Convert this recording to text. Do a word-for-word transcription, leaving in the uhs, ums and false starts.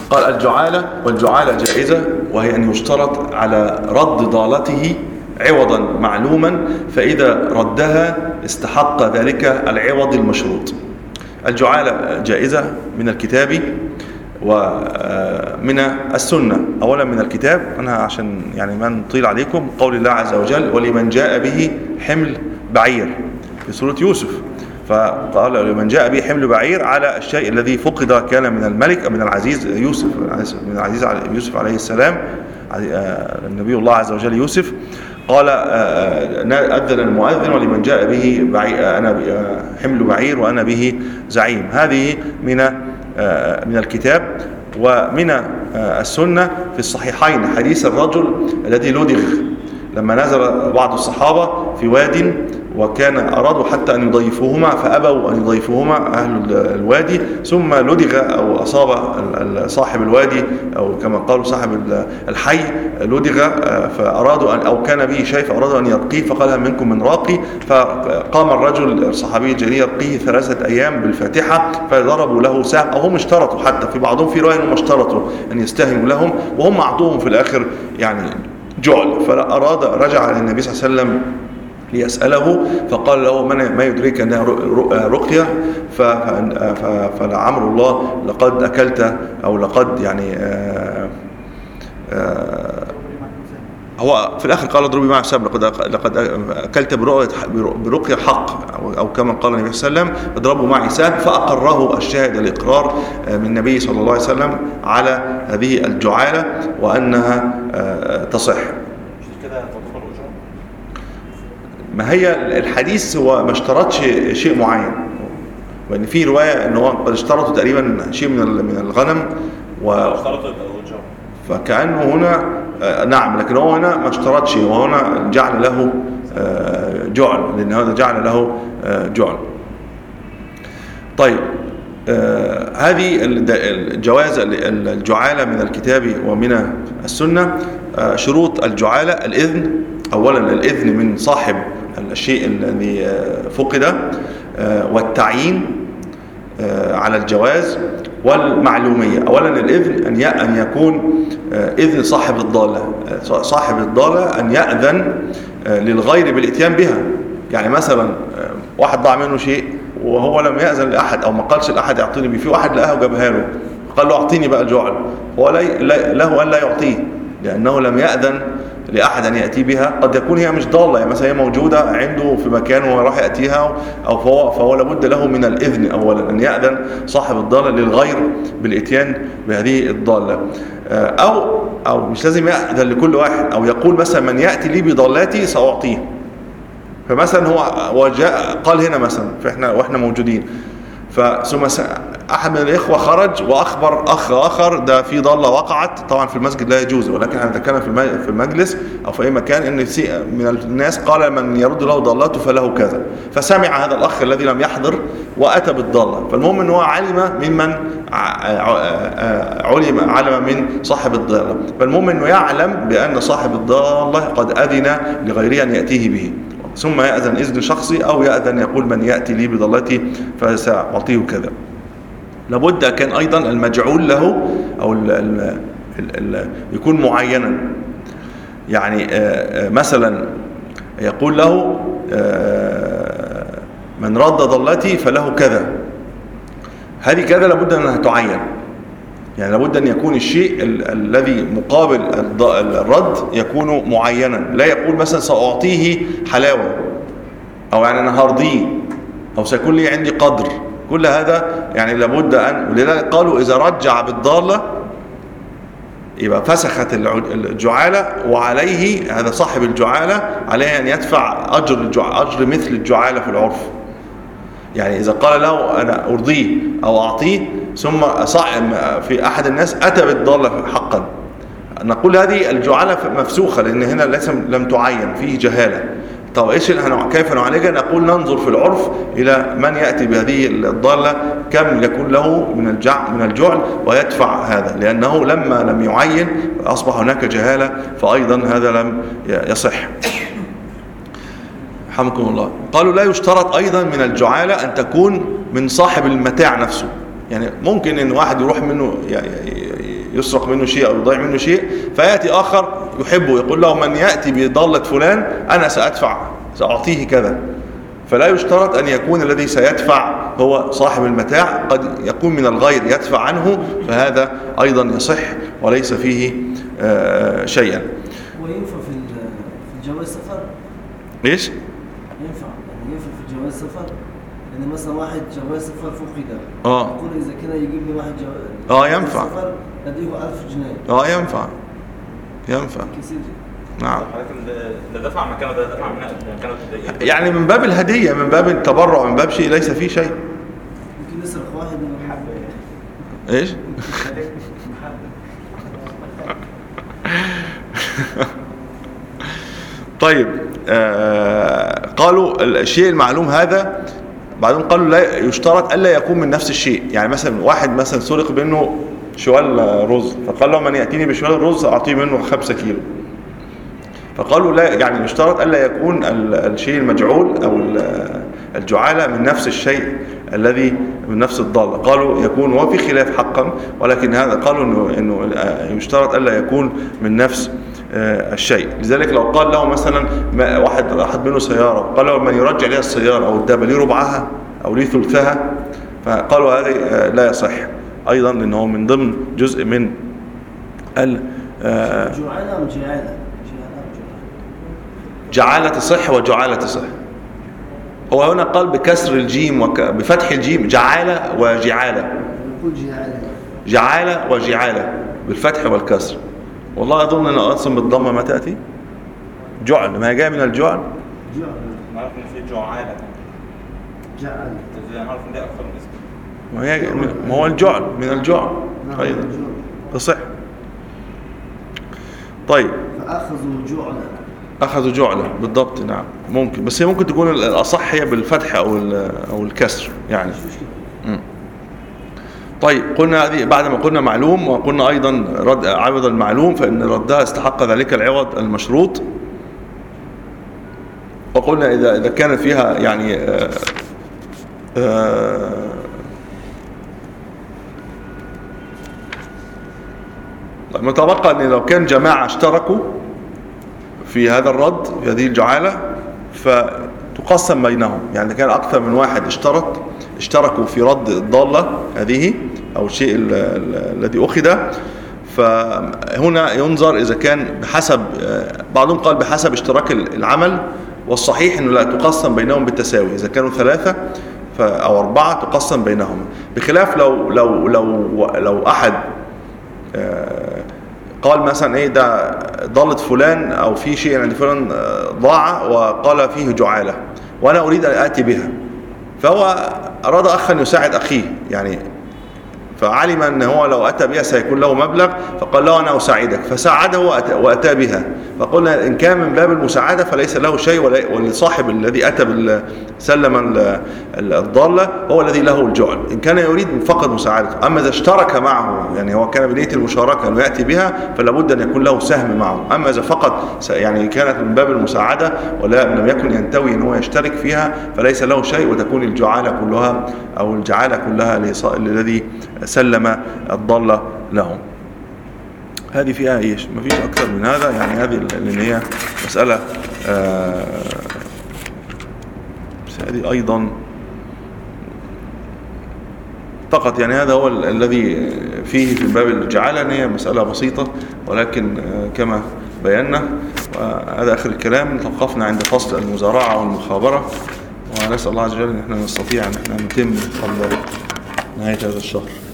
قال الجعالة، والجعالة جائزة، وهي أن يشترط على رد ضالته عوضا معلوما، فإذا ردها استحق ذلك العوض المشروط. الجعالة جائزة من الكتاب ومن السنة. أولا من الكتاب، أنا عشان يعني ما نطيل عليكم، قول الله عز وجل: ولمن جاء به حمل بعير في سورة يوسف، فقال لمن جاء به حمل بعير على الشيء الذي فقد، كان من الملك من العزيز يوسف، من العزيز يوسف عليه السلام، النبي الله عز وجل يوسف. قال أذن المؤذن: ولمن جاء به بعير أنا حمل بعير وأنا به زعيم. هذه من من الكتاب. ومن السنة في الصحيحين حديث الرجل الذي لدغ لما نزل بعض الصحابة في واد، وكان أرادوا حتى أن يضيفوهما فأبوا أن يضيفوهما أهل الوادي، ثم لدغ أو أصاب صاحب الوادي، أو كما قالوا صاحب الحي لدغ، فأرادوا أن أو كان به شيء فأرادوا أن يرقيه، فقال: هل منكم من راقي؟ فقام الرجل الصحابي الجليل يرقيه ثلاثة أيام بالفاتحة، فضربوا له سهم، أو هم اشترطوا، حتى في بعضهم في رواية أنهم اشترطوا أن يستهموا لهم، وهم أعطوهم في الآخر يعني جعل. فأراد رجع للنبي صلى الله عليه وسلم ليسأله، فقال له: من ما يدريك أنها رقية؟ فلعمر الله لقد أكلت، أو لقد يعني آآ آآ هو في الآخر قال: اضربي معي السبب، لقد لقد أكلت برقية حق، أو كما قال النبي صلى الله عليه وسلم: اضربوا معي سبب. فأقره الشاهد الإقرار من النبي صلى الله عليه وسلم على هذه الجعالة وأنها تصح. ما هي الحديث هو ما اشترطش شيء معين، وان في روايه ان هو قد اشترطوا تقريبا شيء من من الغنم، و فكانه هنا نعم، لكن هو هنا ما اشترطش، وهنا جعل له جعل، لان هذا جعل له جعل. طيب، هذه الجواز الجعاله من الكتاب ومن السنه. شروط الجعاله: الإذن، أولا الإذن من صاحب الشيء الذي فقد، والتعيين على الجواز، والمعلومية. أولا الإذن أن يكون إذن صاحب الضالة، صاحب الضالة أن يأذن للغير بالإتيان بها. يعني مثلا واحد ضاع منه شيء وهو لم يأذن لأحد، أو ما قالش لأحد يعطيني بيه، في واحد لقاه وجابها له، قال له: أعطيني بقى الجعل، هو له أن لا يعطيه، لأنه لم يأذن لأحد أن يأتي بها. قد يكون هي مش ضالة، يعني مثلا هي موجودة عنده في مكان وراح يأتيها، أو فهو, فهو لابد له من الإذن أولا، أن يأذن صاحب الضالة للغير بالإتيان بهذه الضالة. أو أو مش لازم يأذن لكل واحد، أو يقول مثلا: من يأتي لي بضالتي سأعطيه. فمثلا هو وجاء قال هنا مثلا، فإحنا وإحنا موجودين، فثم أحد من الإخوة خرج وأخبر أخ آخر ده في ضالة وقعت، طبعا في المسجد لا يجوز، ولكن احنا ذكرنا في المجلس أو في أي مكان أن من الناس قال: من يرد له ضالته فله كذا. فسمع هذا الأخ الذي لم يحضر وأتى بالضالة. فالمهم أنه علم ممن علم علم من صاحب الضالة، فالمهم أنه يعلم بأن صاحب الضالة قد أذن لغيره أن يأتيه به، ثم يأذن إذن شخصي، أو يأذن يقول: من يأتي لي بضالتي فسأعطيه كذا. لابد كان أيضا المجعول له أو ال ال ال يكون معينا، يعني مثلا يقول له: من رد ضالتي فله كذا. هذه كذا لابد أنها تعين، يعني لابد أن يكون الشيء ال الذي مقابل الرد يكون معينا، لا يقول مثلا: سأعطيه حلاوة، أو يعني أنا هرضيه، أو سيكون لي عندي قدر. كل هذا يعني لابد أن، ولذلك قالوا: إذا رجع بالضالة يبقى فسخت الجعالة، وعليه هذا صاحب الجعالة عليه أن يدفع أجر أجر مثل الجعالة في العرف. يعني إذا قال له: أنا أرضيه أو أعطيه، ثم في أحد الناس أتى بالضالة حقا، نقول هذه الجعالة مفسوخة، لأن هنا لم تعين، فيه جهالة. طب إيش كيف نعالجها؟ نقول: ننظر في العرف إلى من يأتي بهذه الضالة كم يكون له من الجع من الجعل ويدفع هذا، لأنه لما لم يعين أصبح هناك جهالة، فأيضا هذا لم يصح. رحمكم الله. قالوا: لا يشترط أيضا من الجعالة أن تكون من صاحب المتاع نفسه. يعني ممكن إن واحد يروح منه يسرق منه شيء أو يضيع منه شيء، فيأتي آخر يحبه يقول له من يأتي بضالة فلان أنا سأدفع سأعطيه كذا. فلا يشترط أن يكون الذي سيدفع هو صاحب المتاع، قد يكون من الغير يدفع عنه، فهذا أيضا يصح وليس فيه آه شيئا. وينفع في في جواز سفر؟ إيش؟ ينفع يعني ينفع في جواز سفر، يعني مثلا واحد جواز سفر فقد، اه يقول إذا كان يجيب لي واحد جواز اه ينفع سفر أديه ألف جنيه. اه ينفع ينفع كثير. نعم. ده دفع مكانه، ده دفع مكانه يعني من باب الهدية، من باب التبرع، من باب شيء ليس فيه شيء. ممكن يسرق واحد من المحبة. ايش؟ طيب آه قالوا الشيء المعلوم هذا، بعدين قالوا لا يشترط الا يكون من نفس الشيء. يعني مثلا واحد مثلا سرق منه شوال رز، فقال له من يأتيني بشوال رز أعطيه منه خمسة كيلو. فقالوا لا، يعني يشترط ألا يكون الشيء المجعول أو الجعالة من نفس الشيء الذي من نفس الضالة. قالوا يكون، وفي خلاف حقا، ولكن هذا قالوا إنه, إنه يشترط ألا يكون من نفس الشيء. لذلك لو قال له مثلا واحد أحد منه سيارة، قال له من يرجع لي السيارة أو الدابة لي ربعها أو لي ثلثها، فقالوا هذا لا يصح أيضا، لأنه من ضمن جزء من ال جعالة أم جعالة؟ جعالة تصح وجعالة تصح. هو هنا قال بكسر الجيم وبفتح الجيم جعالة وجعالة. نقول جعالة. جعالة وجعالة بالفتح والكسر. والله أظن أن أصلا بالضمة ما تأتي جعل، ما هي جاية من الجعل. جعل. ما أعرف إن في جعالة. جعل. أنا أعرف إن ده أكثر من اسم. ما هي ما هو الجعل من الجعل أيضا تصح. طيب. فأخذوا جعلة. أخذوا جعلة بالضبط، نعم ممكن، بس هي ممكن تكون الأصح هي بالفتح أو أو الكسر يعني. م. طيب قلنا هذه بعد ما قلنا معلوم، وقلنا أيضا رد عوض المعلوم فإن ردها استحق ذلك العوض المشروط. وقلنا إذا إذا كان فيها يعني آآ آآ متبقى أن لو كان جماعة اشتركوا في هذا الرد في هذه الجعالة فتقسم بينهم. يعني كان أكثر من واحد اشترك اشتركوا في رد الضالة هذه أو الشيء الذي أخذ، فهنا ينظر إذا كان بحسب، بعضهم قال بحسب اشتراك العمل، والصحيح أنه لا تقسم بينهم بالتساوي. إذا كانوا ثلاثة أو أربعة تقسم بينهم، بخلاف لو لو لو لو أحد قال مثلا ايه ده ضالة فلان او في شيء عند فلان ضاع وقال فيه جعالة وانا اريد ان اتي بها، فهو اراد اخا يساعد اخيه يعني، فعلم ان هو لو اتى بها سيكون له مبلغ، فقال له انا اساعدك، فساعده واتى بها. فقلنا ان كان من باب المساعده فليس له شيء، ولصاحب الذي اتى سلم الضاله هو الذي له الجعل ان كان يريد فقط مساعدته. اما اذا اشترك معه يعني هو كان بنيه المشاركه انه ياتي بها فلا بد ان يكون له سهم معه. اما اذا فقط يعني كانت من باب المساعده ولا لم يكن ينتوي ان هو يشترك فيها فليس له شيء، وتكون الجعاله كلها او الجعاله كلها للذي سلم الضالة لهم. هذه فيها ايش؟ ما فيش اكثر من هذا يعني. هذه اللي هي مسألة آه هذه ايضا فقط يعني. هذا هو الذي فيه في باب الجعالة، ان هي مسألة بسيطة، ولكن آه كما بينا. وهذا اخر الكلام. توقفنا عند فصل المزارعة والمخابرة، ونسأل الله عز وجل ان احنا نستطيع ان احنا نتم قبل نهاية هذا الشهر.